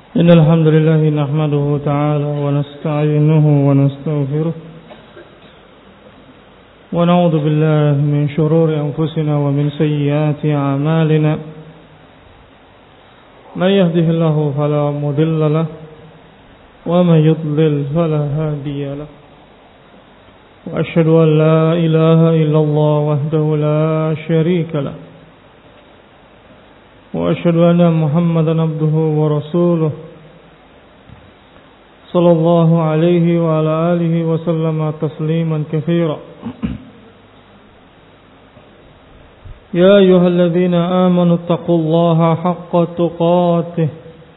إن الحمد لله نحمده تعالى ونستعينه ونستغفره ونعوذ بالله من شرور أنفسنا ومن سيئات أعمالنا من يهده الله فلا مضل له ومن يضلل فلا هادي له وأشهد أن لا إله إلا الله وحده لا شريك له وأشهد أن محمدا عبده ورسوله صلى الله عليه وعلى آله وسلم تسليما كثيرا يا أيها الذين آمنوا اتقوا الله حق تقاته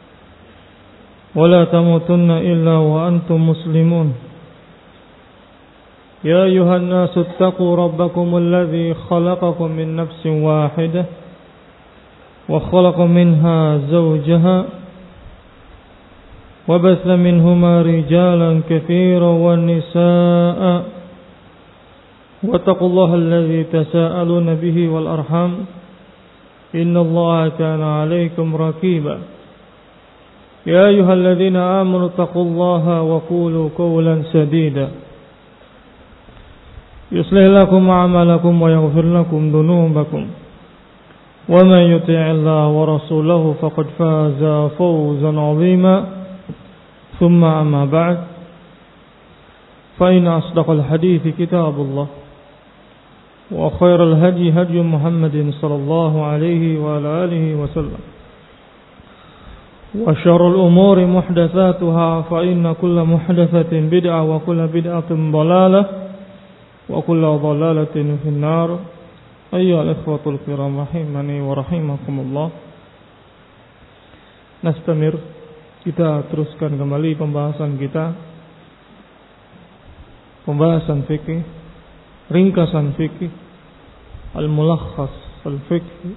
ولا تموتن إلا وأنتم مسلمون يا أيها الناس اتقوا ربكم الذي خلقكم من نفس واحدة وخلق منها زوجها وبث منهما رجالا كثيرا والنساء واتقوا الله الذي تساءلون به والأرحام إن الله كان عليكم رقيبا يا أيها الذين آمنوا اتقوا الله وقولوا قولا سديدا يصلح لكم أعمالكم ويغفر لكم ذنوبكم ومن يطع الله ورسوله فقد فاز فوزا عظيما ثم أما بعد فإن أصدق الحديث كتاب الله وخير الهدي هدي محمد صلى الله عليه وعلى آله وسلم وشر الأمور محدثاتها فإن كل محدثة بدعة وكل بدعة ضلالة وكل ضلالة في النار أيها الإخوة الكرام رحمني ورحمكم الله. Nastamir, kita teruskan kembali pembahasan kita, pembahasan fikih, ringkasan fikih, al-mulakhas al-fikih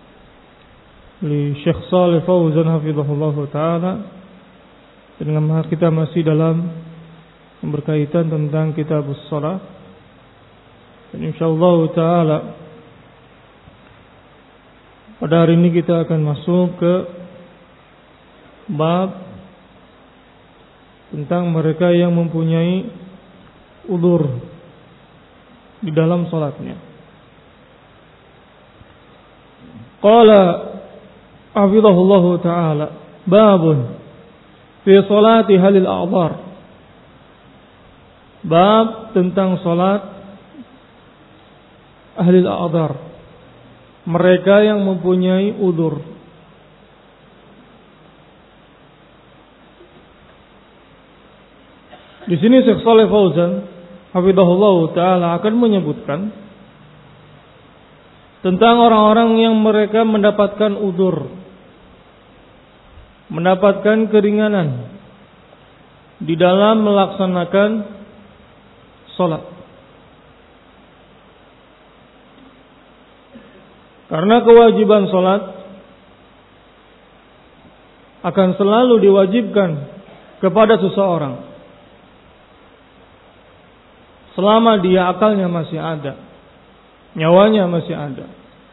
li Syekh Shalih Fauzan hafizahullah ta'ala. Dan kita masih dalam berkaitan tentang kitabus shalah. Dan insyaallah ta'ala pada hari ini kita akan masuk ke bab tentang mereka yang mempunyai udzur di dalam salatnya. Qala hafizahullahu ta'ala babun fi salati halil a'dhar. Bab tentang salat ahli al-a'dhar, mereka yang mempunyai udzur. Di sini Syekh Shalih Fauzan hafizahullah taala akan menyebutkan tentang orang-orang yang mereka mendapatkan udzur, mendapatkan keringanan di dalam melaksanakan salat. Karena kewajiban salat akan selalu diwajibkan kepada seseorang selama dia akalnya masih ada, nyawanya masih ada.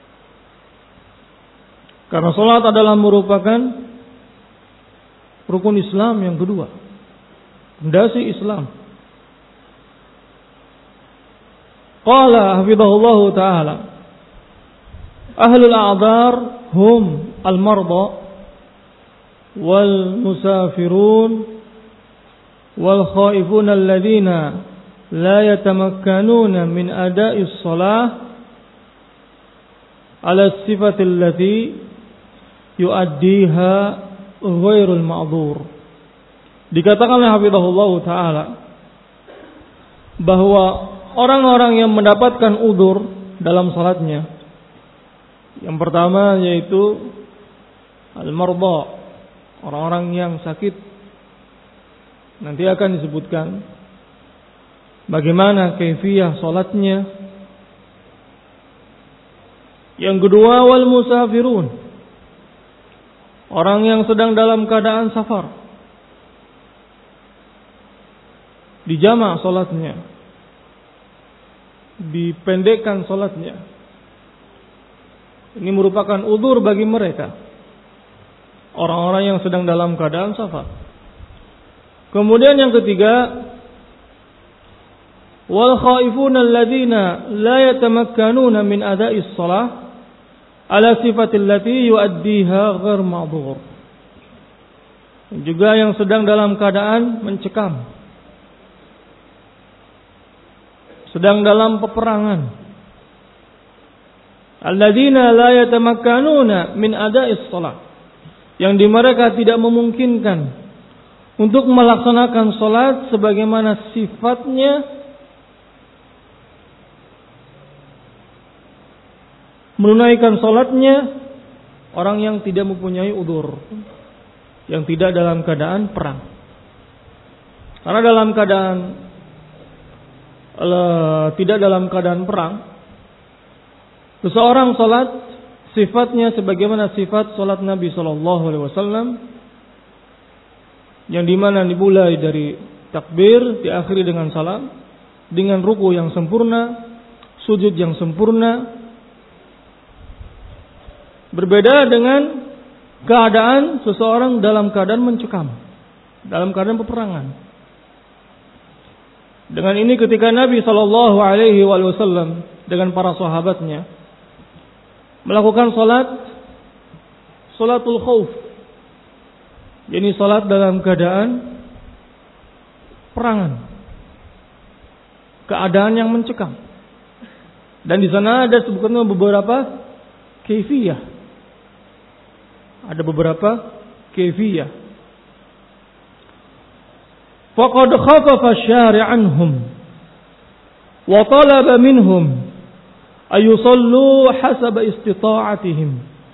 Karena salat adalah merupakan rukun Islam yang kedua, fondasi Islam. Qala hafizahullahu ta'ala ahlul a'dhar hum al-marda wal musafirun wal khaifun alladhina la yatamakkanuna min ada'i shalah ala sifati allati yuaddiha ghairul ma'dzur. Dikatakan oleh hafizahullah ta'ala bahwa orang-orang yang mendapatkan udzur dalam salatnya, yang pertama yaitu al-marda, orang-orang yang sakit. Nanti akan disebutkan bagaimana kaifiyah salatnya. Yang kedua wal musafirun, orang yang sedang dalam keadaan safar, dijamak salatnya, dipendekkan salatnya. Ini merupakan udzur bagi mereka. orang-orang yang sedang dalam keadaan safar. Kemudian yang ketiga, wal khaifuna alladziina la yatamakkanuna min ada'is shalah ala sifatil lati yuaddiha ghair ma'dzur. Juga yang sedang dalam keadaan mencekam, sedang dalam peperangan. Alladziina la yatamakkanuna min ada'is shalah, yang di mereka tidak memungkinkan untuk melaksanakan salat sebagaimana sifatnya, menunaikan salatnya orang yang tidak mempunyai udzur, yang tidak dalam keadaan perang. Karena dalam keadaan tidak dalam keadaan perang, seseorang salat sifatnya sebagaimana sifat salat Nabi sallallahu alaihi wasallam, yang dimana dimulai dari takbir, diakhiri dengan salam, dengan ruku yang sempurna, sujud yang sempurna. Berbeda dengan keadaan seseorang dalam keadaan mencekam, dalam keadaan peperangan. Dengan ini ketika Nabi sallallahu alaihi wasallam dengan para sahabatnya melakukan salatul khauf, yakni salat dalam keadaan perangan, keadaan yang mencekam. Dan di sana ada sebutkan beberapa kaifiyah. Ada beberapa kaifiyah. Faqad khafafa syari'anhum wa talaba minhum ay yusallu hasaba istita'atihim.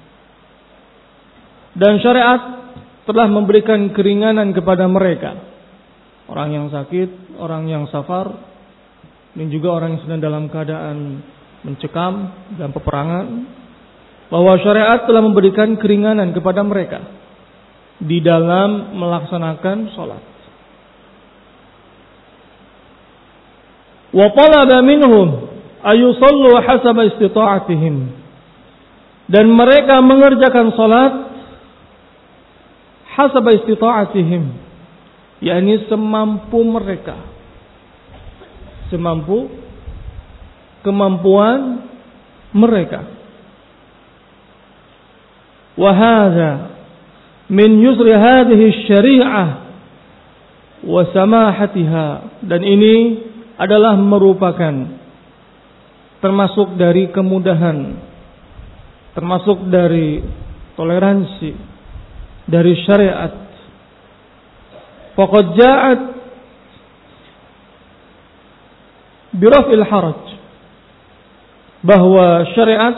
Dan syariat telah memberikan keringanan kepada mereka, orang yang sakit, orang yang safar, dan juga orang yang sedang dalam keadaan mencekam dan peperangan, bahwa syariat telah memberikan keringanan kepada mereka di dalam melaksanakan salat. Wa talaba minhum ayusallu hasaba istita'atihim, dan mereka mengerjakan salat hasaba istita'atihim, yakni semampu mereka, semampu kemampuan mereka. Wa hadza min yusri hadhihi syari'ah wa samahatiha, dan ini adalah merupakan termasuk dari kemudahan, termasuk dari toleransi dari syariat. Faqad ja'at biraf'il haraj, bahwa syariat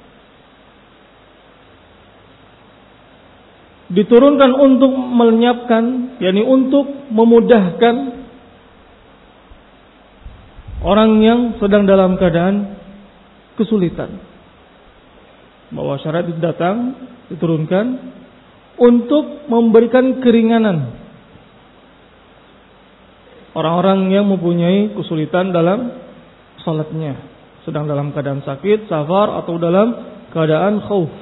diturunkan untuk melenyapkan, yakni untuk memudahkan orang yang sedang dalam keadaan kesulitan. Bahwa syariat itu datang, diturunkan untuk memberikan keringanan orang-orang yang mempunyai kesulitan dalam salatnya, sedang dalam keadaan sakit, safar, atau dalam keadaan khauf.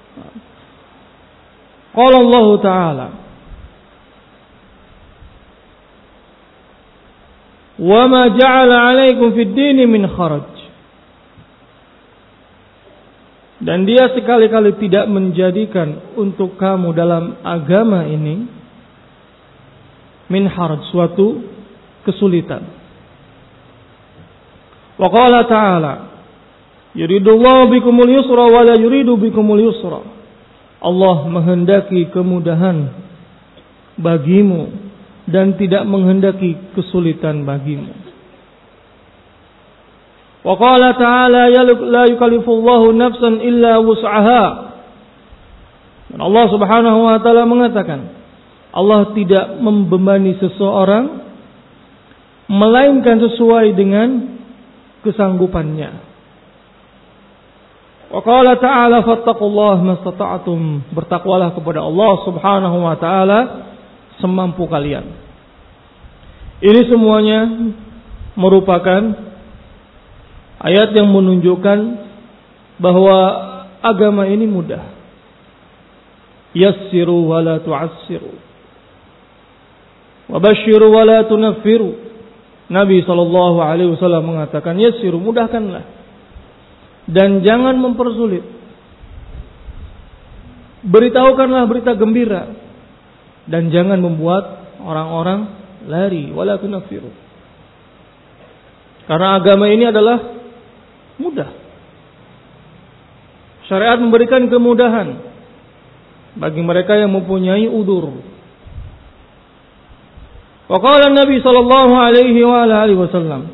Qala Allah Ta'ala, wa ma ja'ala 'alaikum fid dini min kharaj, dan dia sekali-kali tidak menjadikan untuk kamu dalam agama ini min haraj, suatu kesulitan. Wa qala ta'ala, yuridullahu bikumul yusra wa la yuridu bikumul yusra, Allah menghendaki kemudahan bagimu dan tidak menghendaki kesulitan bagimu. Wa qala ta'ala, la yukallifullahu nafsan illa wus'aha, dan Allah Subhanahu wa taala mengatakan, Allah tidak membebani seseorang melainkan sesuai dengan kesanggupannya. Wa qala ta'ala, fattaqullaha mastata'tum, bertakwalah kepada Allah Subhanahu wa taala semampu kalian. Ini semuanya merupakan ayat yang menunjukkan bahwa agama ini mudah, yassiru wa la tu'assiru, wa basyiru wa la tunaffiru. Nabi sallallahu alaihi wasallam mengatakan, yassiru, mudahkanlah dan jangan mempersulit. Beritahukanlah berita gembira dan jangan membuat orang-orang lari, wa la tunaffiru. Karena agama ini adalah mudah. Syariat memberikan kemudahan bagi mereka yang mempunyai udzur. Wa qala Nabi sallallahu alaihi wa alihi wasallam,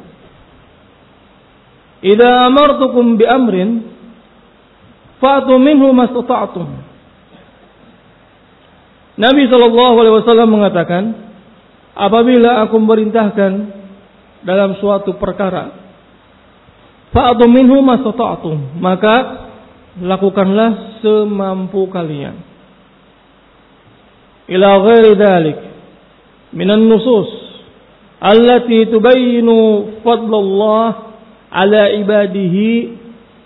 "Idza amartukum bi amrin fa'tu minhu mastata'tum." Nabi sallallahu alaihi wasallam mengatakan, apabila aku memerintahkan dalam suatu perkara, fa'tu minhu mastata'tum, maka lakukanlah semampu kalian. Ila ghairi dzalik minan nusus allati tubayyinu fadlallah ala ibadihi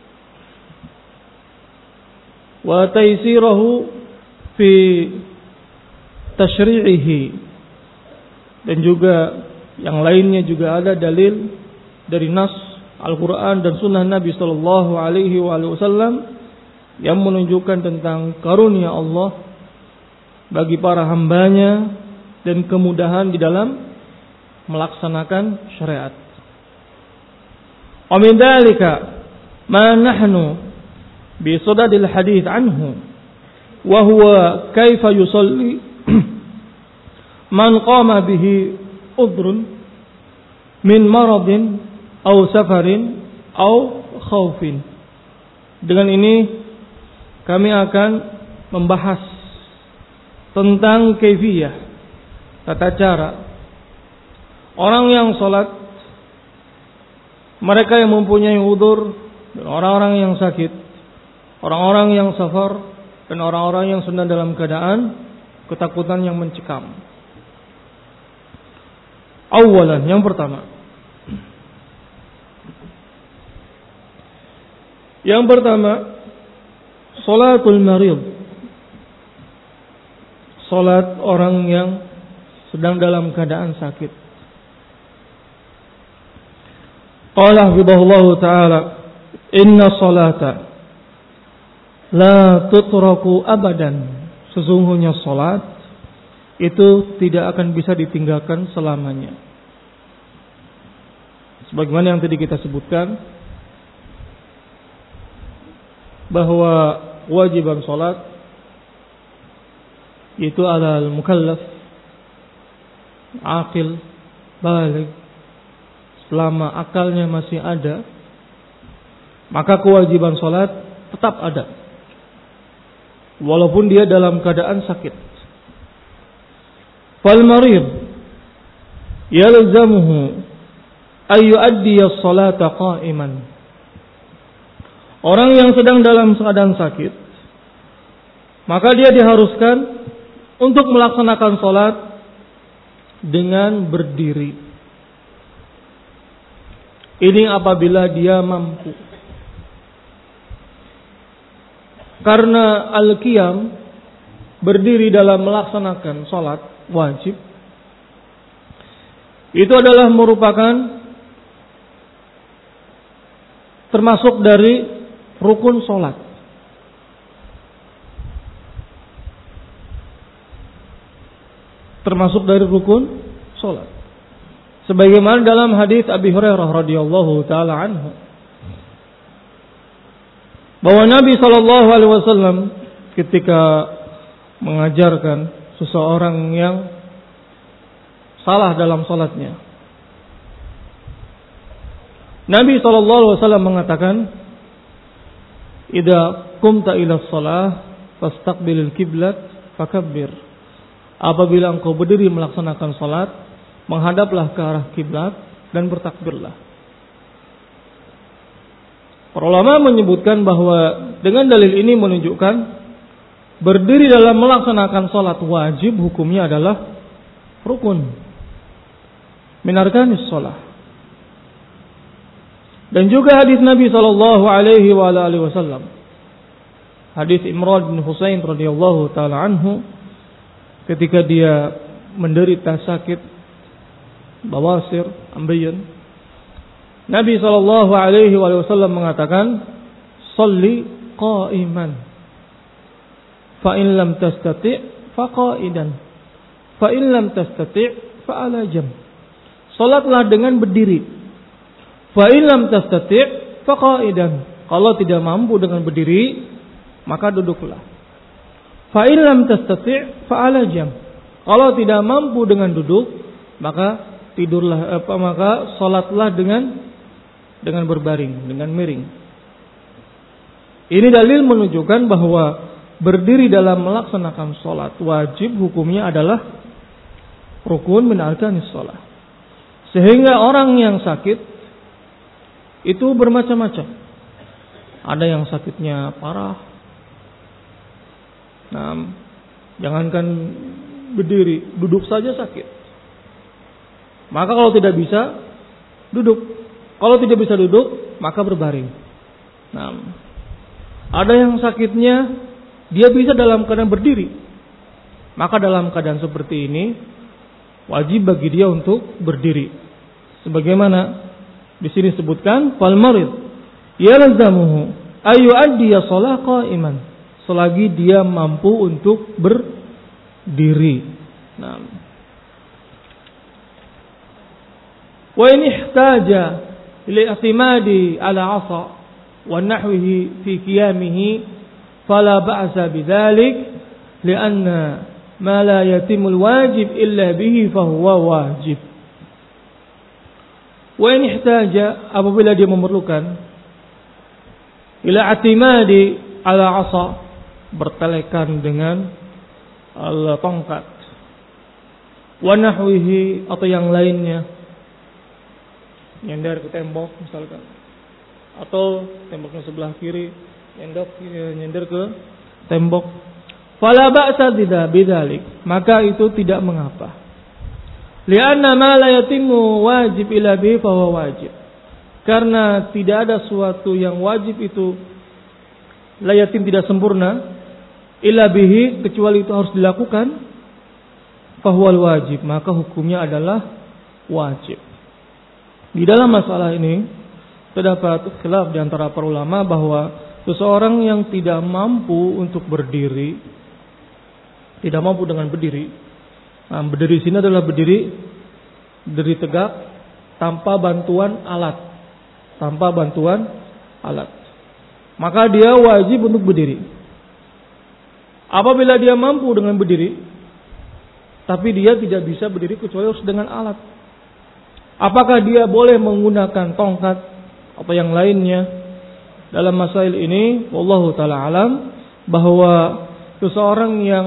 wa taysirahu fi tasyri'ihi. Dan juga yang lainnya juga ada dalil dari nas Al-Quran dan Sunnah Nabi Sallallahu Alaihi Wasallam yang menunjukkan tentang karunia Allah bagi para hambanya dan kemudahan di dalam melaksanakan syariat. Wa min dzalika ma nahnu bi sadadil hadits anhu wa huwa kaifa yusalli man qama bihi udrun min maradin aw safarin aw khaufin. Dengan ini kami akan membahas tentang kaifiyah, tata cara orang yang salat, mereka yang mempunyai udzur, orang-orang yang sakit, orang-orang yang safar, dan orang-orang yang sedang dalam keadaan ketakutan yang mencekam. Awalan, yang pertama. Yang pertama, salatul marid. Salat orang yang sedang dalam keadaan sakit. Qala hafizahullahu ta'ala, inna salata la tutraku abadan. Sesungguhnya salat itu tidak akan bisa ditinggalkan selamanya. Sebagaimana yang tadi kita sebutkan, bahwa kewajiban salat itu alal mukallaf aqil baligh. Selama akalnya masih ada, maka kewajiban salat tetap ada, walaupun dia dalam keadaan sakit. Fal marid yalzamuhu ay yuaddi as-salata qa'iman. Orang yang sedang dalam keadaan sakit, maka dia diharuskan untuk melaksanakan salat dengan berdiri. Ini apabila dia mampu. Karena al-qiyam, berdiri dalam melaksanakan salat wajib, itu adalah merupakan termasuk dari rukun salat. Termasuk dari rukun salat. Sebagaimana dalam hadis Abi Hurairah radhiyallahu taala anhu, bahwa Nabi sallallahu alaihi wasallam ketika mengajarkan seseorang yang salah dalam salatnya, Nabi sallallahu alaihi wasallam mengatakan, "Idza qumta ila shalah fastaqbilil qiblat fakabbir." Apabila engkau berdiri melaksanakan salat, menghadaplah ke arah kiblat dan bertakbirlah. Para ulama menyebutkan bahwa dengan dalil ini menunjukkan berdiri dalam melaksanakan salat wajib hukumnya adalah rukun min arkanis shalah. Dan juga hadis Nabi sallallahu alaihi wasallam, hadis Imran bin Husain radhiyallahu taala anhu ketika dia menderita sakit bawasir, ambeien. Nabi sallallahu alaihi wasallam mengatakan, "Shalli qa'iman. Fa in lam tastati' fa qa'idan. Fa in lam tastati' fa ala jam." Salatlah dengan berdiri. Fa in lam tastati' fa qa'idan. Kalau tidak mampu dengan berdiri, maka duduklah. Fa in lam tastati' fa ala jam. Kalau tidak mampu dengan duduk, maka tidurlah maka salatlah dengan berbaring, dengan miring. Ini dalil menunjukkan bahwa berdiri dalam melaksanakan salat wajib hukumnya adalah rukun min arkanis shalah. Sehingga orang yang sakit itu bermacam-macam. Ada yang sakitnya parah. Nah, jangankan berdiri, duduk saja sakit. Maka kalau tidak bisa duduk. Kalau tidak bisa duduk, maka berbaring. Nah, ada yang sakitnya dia bisa dalam keadaan berdiri. Maka dalam keadaan seperti ini wajib bagi dia untuk berdiri. Sebagaimana di sini sebutkan, fal marid yalzamuhu ayu addiya shalah qa'iman, selagi dia mampu untuk berdiri. Nah, wa in ihtaja li i'timadi ala 'asa wa nahwihi fi qiyamihi fala ba'sa bidzalik li'anna ma la yatimul wajib illa bihi fahuwa wajib. Wa in ihtaja, apabila dia memerlukan, ila atimadi ala asa, bertelekan dengan tongkat, wa nahwihi, atau yang lainnya, nyender ke tembok misalkan, atau temboknya sebelah kiri, nyender ke tembok, fala ba'sa bidzalik, maka itu tidak mengapa. Lianna ma la yatimu wajib illa bihi fa huwa wajib. Karena tidak ada suatu yang wajib itu la yatim, tidak sempurna, illa bihi, kecuali itu harus dilakukan, fa huwa wajib, maka hukumnya adalah wajib. Di dalam masalah ini terdapat khilaf di antara para ulama bahwa seseorang yang tidak mampu untuk berdiri, tidak mampu dengan berdiri. Nah, berdiri sini adalah berdiri tegak tanpa bantuan alat. Maka dia wajib untuk berdiri. Apabila dia mampu dengan berdiri, tapi dia tidak bisa berdiri kecuali harus dengan alat. Apakah dia boleh menggunakan tongkat atau yang lainnya? Dalam masail ini, wallahu ta'ala alam, bahwa seseorang yang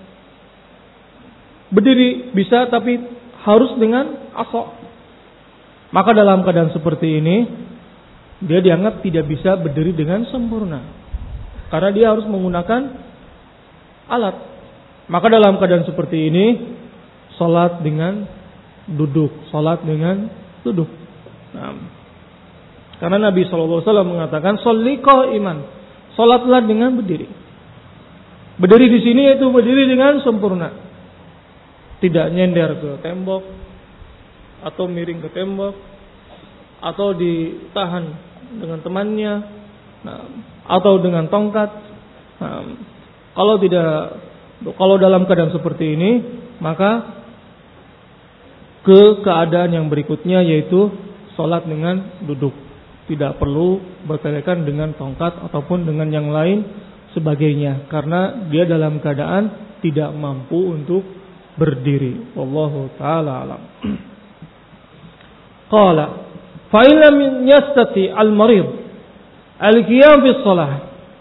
berdiri bisa tapi harus dengan asa. Maka dalam keadaan seperti ini dia dianggap tidak bisa berdiri dengan sempurna, karena dia harus menggunakan alat. Maka dalam keadaan seperti ini salat dengan duduk. Nah, karena Nabi SAW mengatakan sholli qa'iman, salatlah dengan berdiri. Berdiri di sini yaitu berdiri dengan sempurna. Tidak nyender ke tembok, atau miring ke tembok, atau ditahan dengan temannya, nah, atau dengan tongkat. Nah, kalau dalam keadaan seperti ini, maka keadaan yang berikutnya yaitu sholat dengan duduk. Tidak perlu bertelekan dengan tongkat ataupun dengan yang lain sebagainya, karena dia dalam keadaan tidak mampu untuk berdiri. Wallahu ta'ala alam. Qala fa in lam yastati al-marid al-qiyam fi shalah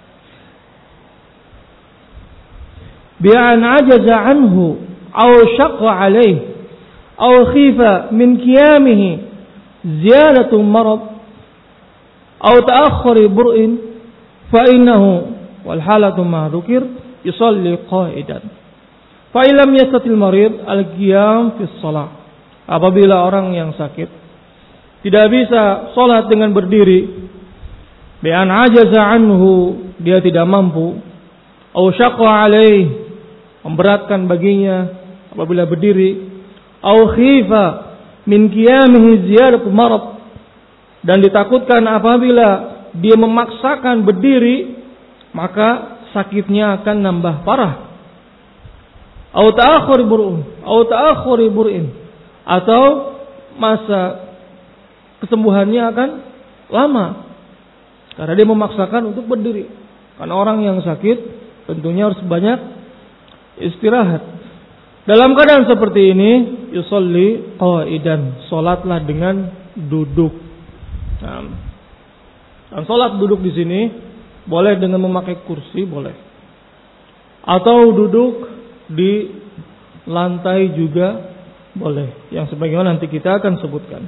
bi an ajaza anhu aw shaqqa alayhi aw khifa min qiyamihi ziyadatu marad aw ta'akhkhur bur'in fa innahu wal halatu ma dzukir yusalli qa'idan. Fa illam yastatil marid al-qiyam fi shalah. Apabila orang yang sakit tidak bisa salat dengan berdiri, bi an ajaza anhu, dia tidak mampu, Au syaqqa alaih, memberatkan baginya apabila berdiri. Au khifa min qiyamihi ziyadatu marad, dan ditakutkan apabila dia memaksakan berdiri maka sakitnya akan nambah parah. Au ta'akhuri bur'in, atau masa kesembuhannya akan lama karena dia memaksakan untuk berdiri. Karena orang yang sakit tentunya harus banyak istirahat. Dalam keadaan seperti ini, yusolli qa'idan, salatlah dengan duduk. Nah, dan salat duduk di sini boleh dengan memakai kursi, boleh, atau duduk di lantai juga boleh. Yang sebagaimana nanti kita akan sebutkan.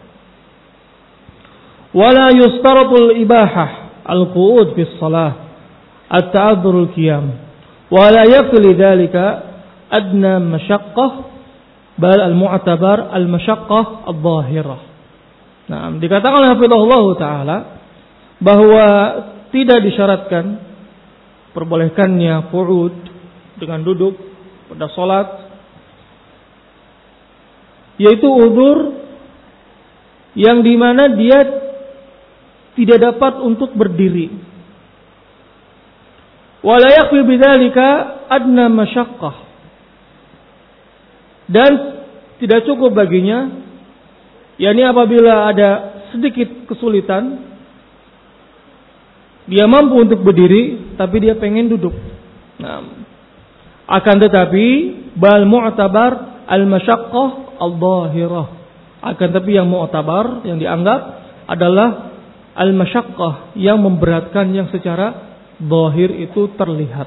Wala yustaratul ibahah al-qu'ud fi shalah at-ta'adzurul qiyam. Wala yakfi dzalika adna masyaqqah, bal al-mu'tabar al-masyaqqah adh-dhahirah. Nah, dikatakan oleh hafizahullah taala bahwa tidak disyaratkan perbolehkannya qu'ud dengan duduk pada salat, yaitu udzur yang dimana dia tidak dapat untuk berdiri. Wala yakfi bidzalika adna masyaqqah, dan tidak cukup baginya, yakni apabila ada sedikit kesulitan, dia mampu untuk berdiri tapi dia pengen duduk. Nah, akan tetapi bal mu'tabar al-masyaqqah al-dhahirah, akan tetapi yang mu'tabar, yang dianggap adalah al-masyaqqah, yang memberatkan, yang secara zahir itu terlihat.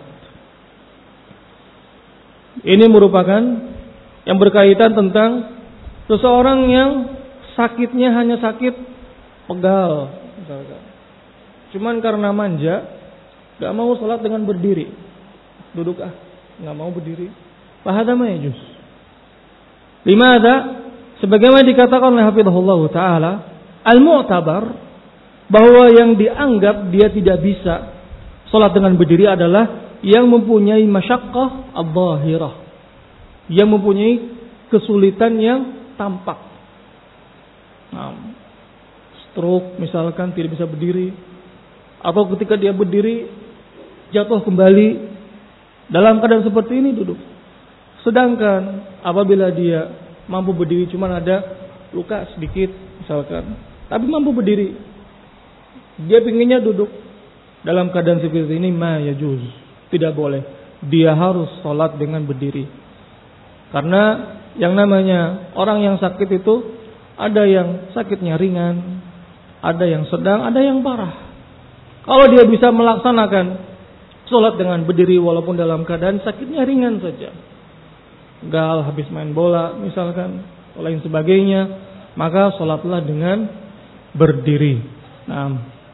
Ini merupakan yang berkaitan tentang seseorang yang sakitnya hanya sakit pegal misalkan. Cuman karena manja gak mau sholat dengan berdiri, duduk gak mau berdiri, fahadha ma yajuz. Limadha? Sebagaimana dikatakan oleh hafizahullah taala, al-mu'tabar, bahwa yang dianggap dia tidak bisa sholat dengan berdiri adalah yang mempunyai masyaqqah adh-dhahirah, yang mempunyai kesulitan yang tampak. Nah, stroke misalkan, tidak bisa berdiri, atau ketika dia berdiri jatuh kembali, dalam keadaan seperti ini duduk. Sedangkan apabila dia mampu berdiri, cuman ada luka sedikit misalkan, tapi mampu berdiri, dia pinginnya duduk, dalam keadaan seperti ini ma yajuz, tidak boleh, dia harus sholat dengan berdiri. Karena yang namanya orang yang sakit itu ada yang sakitnya ringan, ada yang sedang, ada yang parah. Kalau dia bisa melaksanakan sholat dengan berdiri walaupun dalam keadaan sakitnya ringan saja, gal habis main bola misalkan, atau lain sebagainya, maka sholatlah dengan berdiri. Nah,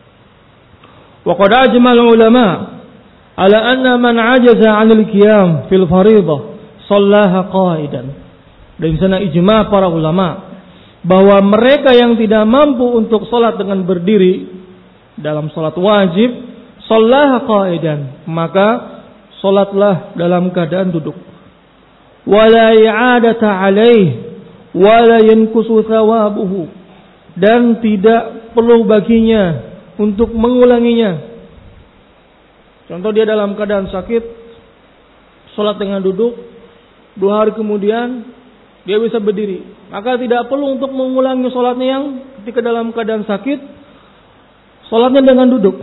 wa qad ajmal ulama ala anna man ajaza 'anil qiyam fil fariidah shallaha qa'idan. Dan sana ijma para ulama bahwa mereka yang tidak mampu untuk sholat dengan berdiri dalam sholat wajib, shallaha qa'idan, maka sholatlah dalam keadaan duduk. Wala i'adata 'alaih wala yanqusu thawabuhu, dan tidak perlu baginya untuk mengulanginya. Contoh, dia dalam keadaan sakit, sholat dengan duduk, 2 hari kemudian dia bisa berdiri, maka tidak perlu untuk mengulangi sholatnya yang ketika dalam keadaan sakit, sholatnya dengan duduk.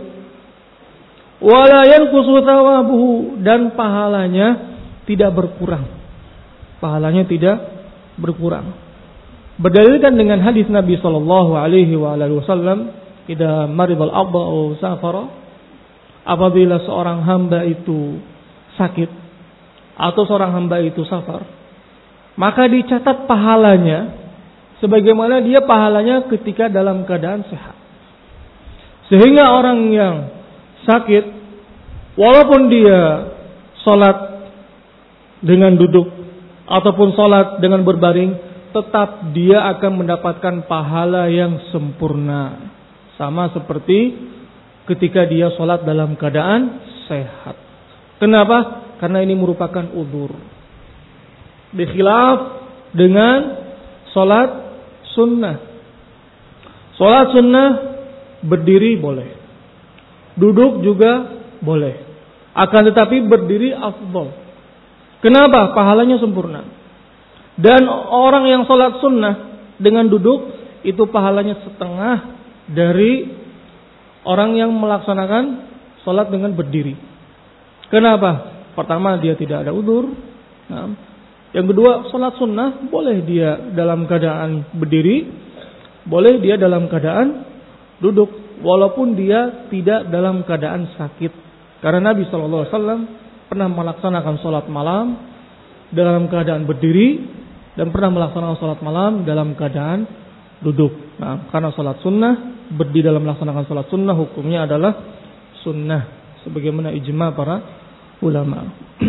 Wala yanqusu thawabuhu, dan pahalanya tidak berkurang. Pahalanya tidak berkurang. Berdalilkan dengan hadis Nabi sallallahu alaihi wasallam, idza maridal abdu aw safara, apabila seorang hamba itu sakit atau seorang hamba itu safar, maka dicatat pahalanya sebagaimana dia pahalanya ketika dalam keadaan sehat. Sehingga orang yang sakit, walaupun dia sholat dengan duduk ataupun sholat dengan berbaring, tetap dia akan mendapatkan pahala yang sempurna, sama seperti ketika dia sholat dalam keadaan sehat. Kenapa? Karena ini merupakan udzur. Dikhilaf dengan salat sunnah. Salat sunnah berdiri boleh, duduk juga boleh. Akan tetapi berdiri afdal. Kenapa? Pahalanya sempurna. Dan orang yang salat sunnah dengan duduk itu pahalanya setengah dari orang yang melaksanakan salat dengan berdiri. Kenapa? Pertama, dia tidak ada udzur. Nah, yang kedua, salat sunnah boleh dia dalam keadaan berdiri, boleh dia dalam keadaan duduk, walaupun dia tidak dalam keadaan sakit. Karena Nabi SAW pernah melaksanakan salat malam dalam keadaan berdiri dan pernah melaksanakan salat malam dalam keadaan duduk. Nah, karena salat sunnah, berdiri dalam melaksanakan salat sunnah hukumnya adalah sunnah, sebagaimana ijma para ulama.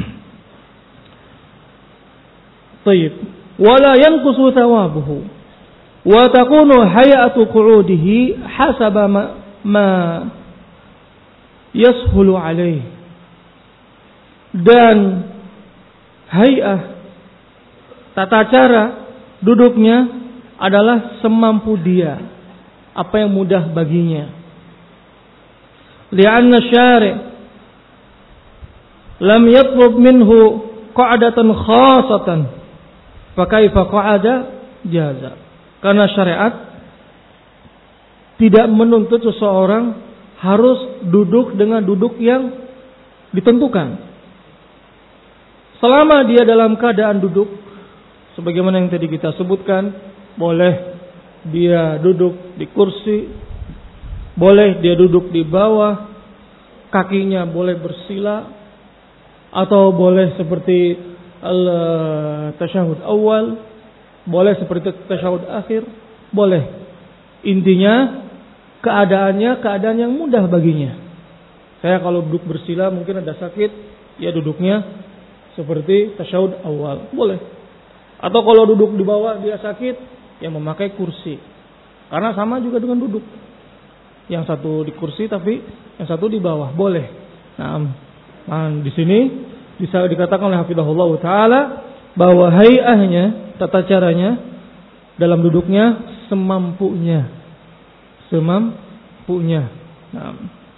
Tayyib. Wala yanqusu thawabuhu wa takunu hay'atu qu'udihi hasaba ma yashulu alaihi. Dan hay'ah, tata cara duduknya adalah semampu dia, apa yang mudah baginya. Li'anna syari' lam yatlub minhu qa'datan khasatan fa kaifa qa'ada jaza. Karena syariat tidak menuntut seseorang harus duduk dengan duduk yang ditentukan. Selama dia dalam keadaan duduk, sebagaimana yang tadi kita sebutkan, boleh dia duduk di kursi, boleh dia duduk di bawah, kakinya boleh bersila, atau boleh seperti tasyahud awal, boleh seperti tasyahud akhir, boleh. Intinya keadaannya keadaan yang mudah baginya. Saya kalau duduk bersila mungkin ada sakit, ya duduknya seperti tasyahud awal, boleh. Atau kalau duduk di bawah dia sakit, ya memakai kursi. Karena sama juga dengan duduk. Yang satu di kursi tapi yang satu di bawah, boleh. Nah, di sini bisa dikatakan oleh hafizahullah taala bahwa hay'ahnya, tata caranya dalam duduknya semampunya. Nah.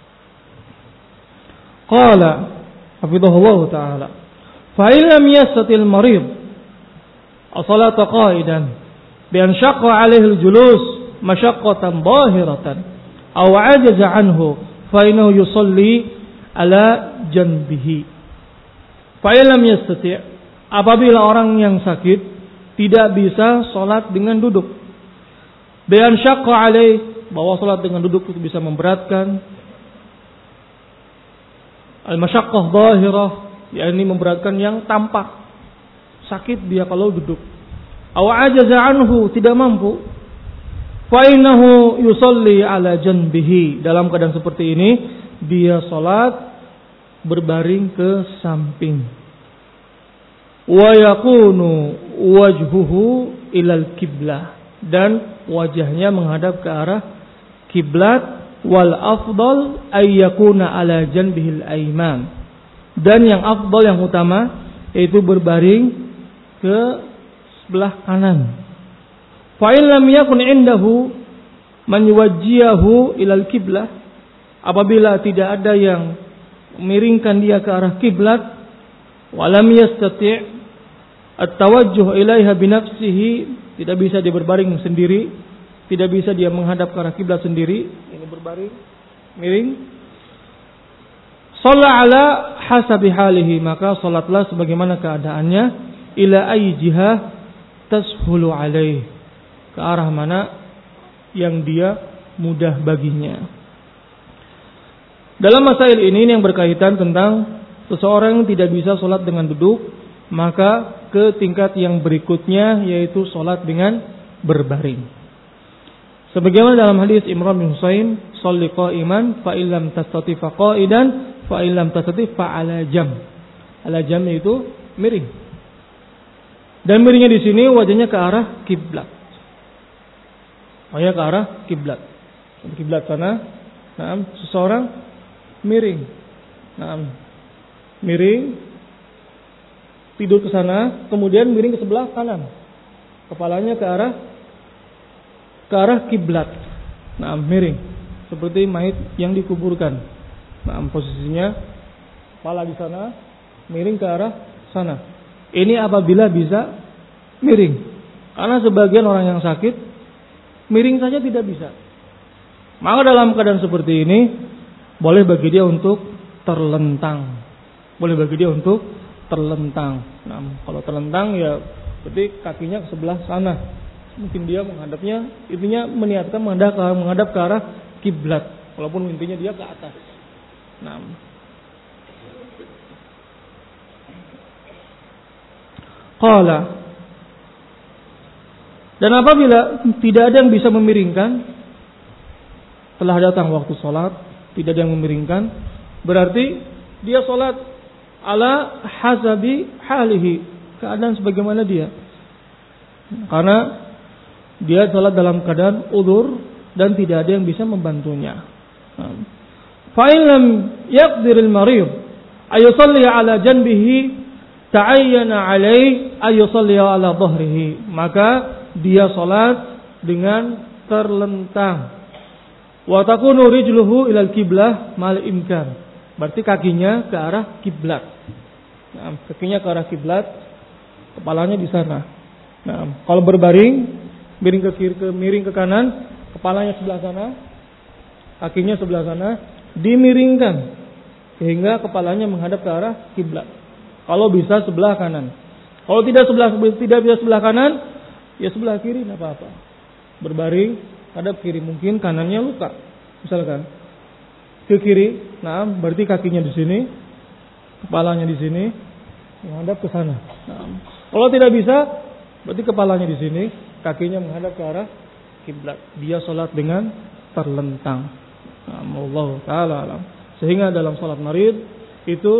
Qala hafizahullah taala, fa illam yastatil marid as-salata qa'idan bi an shaqqa 'alaihi al-julus mashaqqatan dhahiratan aw 'ajaza 'anhu fa innahu yusalli ala janbihi. Fa illam yastati', apabila orang yang sakit tidak bisa salat dengan duduk, bi an shaqqa 'alaihi, bahwa salat dengan duduk itu bisa memberatkan, al-masyaqqah dhahirah, yakni memberatkan yang tampak, sakit dia kalau duduk. Aw ajaza anhu, tidak mampu, fa innahu yusalli ala janbihi, dalam keadaan seperti ini dia salat berbaring ke samping. Wa yakunu wajhuhu ilal kiblah, dan wajahnya menghadap ke arah kiblat. Wal afdal ay yakuna ala janbihil ayman, dan yang afdal, yang utama, yaitu berbaring ke sebelah kanan. Fa in lam yakun indahu man yuwajjihahu ilal kiblah, apabila tidak ada yang miringkan dia ke arah kiblat, wa lam yastati' at-tawajjuh ilaiha bi nafsihi, tidak bisa dia berbaring sendiri, tidak bisa dia menghadap ke arah kiblat sendiri, ini berbaring miring, shalla ala hasabi halihi, maka salatlah sebagaimana keadaannya, ila ayyi jihah tashulu alaih, ke arah mana yang dia mudah baginya. Dalam masail ini yang berkaitan tentang seseorang yang tidak bisa salat dengan duduk, maka ke tingkat yang berikutnya, yaitu salat dengan berbaring. Sebagaimana dalam hadis Imran bin Husain, shalli qa'iman fa illam tastati fa qa'idan fa illam tastati fa ala jam. Ala jam itu miring. Dan miringnya di sini wajahnya ke arah kiblat. Wajahnya ke arah kiblat. Kiblat sana. Nah, seseorang miring. Nah, miring, tidur ke sana, kemudian miring ke sebelah kanan. Kepalanya ke arah kiblat. Nah, miring seperti mayit yang dikuburkan. Nah, posisinya kepala di sana, miring ke arah sana. Ini apabila bisa miring. Karena sebagian orang yang sakit miring saja tidak bisa. Maka dalam keadaan seperti ini boleh bagi dia untuk terlentang. Boleh bagi dia untuk terlentang. Nah, kalau terlentang ya berarti kakinya ke sebelah sana. Mungkin dia menghadapnya, intinya meniatkan menghadap ke arah kiblat, walaupun intinya dia ke atas. Nah, qala, dan apabila tidak ada yang bisa memiringkan, telah datang waktu sholat, tidak ada yang memiringkan, berarti dia sholat ala hasabi halihi, keadaan sebagaimana dia. Karena dia sholat dalam keadaan udzur dan tidak ada yang bisa membantunya. Fa in lam yaqdiril marid ayusalli ala janbihi ta'ayyana alaihi ayusalli ala dhahrihi, maka dia sholat dengan terlentang. Wa takunu rijluhu ilal kiblah mal imkan, berarti kakinya ke arah kiblat. Nah, kakinya ke arah kiblat, kepalanya di sana. Nah, kalau berbaring, miring ke kiri, miring ke kanan, kepalanya sebelah sana, kakinya sebelah sana, dimiringkan sehingga kepalanya menghadap ke arah kiblat. Kalau bisa sebelah kanan. Kalau tidak bisa sebelah kanan, ya sebelah kiri tidak apa-apa. Berbaring hadap kiri, mungkin kanannya luka, misalkan ke kiri, nah berarti kakinya di sini, kepalanya di sini, menghadap ke sana. Nah, kalau tidak bisa, berarti kepalanya di sini, kakinya menghadap ke arah kiblat. Dia sholat dengan terlentang. Allah Ta'ala alam. Sehingga dalam sholat marid itu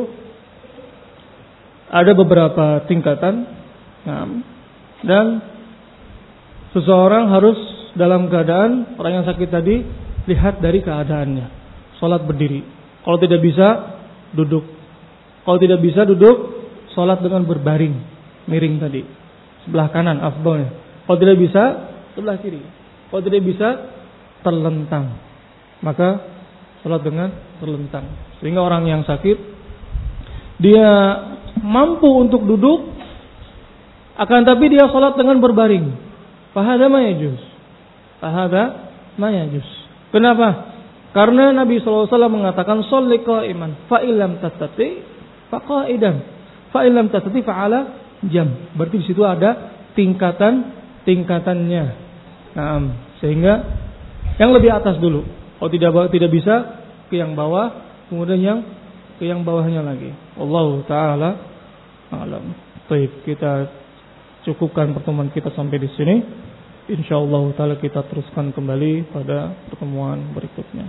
ada beberapa tingkatan. Dan seseorang harus dalam keadaan orang yang sakit tadi lihat dari keadaannya. Sholat berdiri. Kalau tidak bisa duduk. Kalau tidak bisa duduk, sholat dengan berbaring, miring tadi. Sebelah kanan afdalnya. Kalau tidak bisa, sebelah kiri. Kalau tidak bisa, terlentang. Maka sholat dengan terlentang. Sehingga orang yang sakit, dia mampu untuk duduk, akan tapi dia sholat dengan berbaring. Fahadha ma yajuz. Fahadha ma yajuz. Kenapa? Karena Nabi SAW mengatakan, sholli qa'iman, fa'ilam tastati, faqa'idan, fa'ilam tastati, fa'ala jam. Berarti di situ ada tingkatannya. Nah, sehingga yang lebih atas dulu. Kalau tidak bisa ke yang bawah, kemudian ke yang bawahnya lagi. Wallahu taala alam. Baik, kita cukupkan pertemuan kita sampai di sini. Insyaallah taala kita teruskan kembali pada pertemuan berikutnya.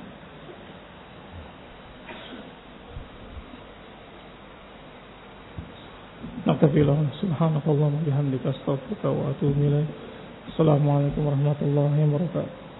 Nakafillah, subhanakallahumma bihamdika astaghfiruka wa atubu ilaik. Assalamualaikum warahmatullahi wabarakatuh.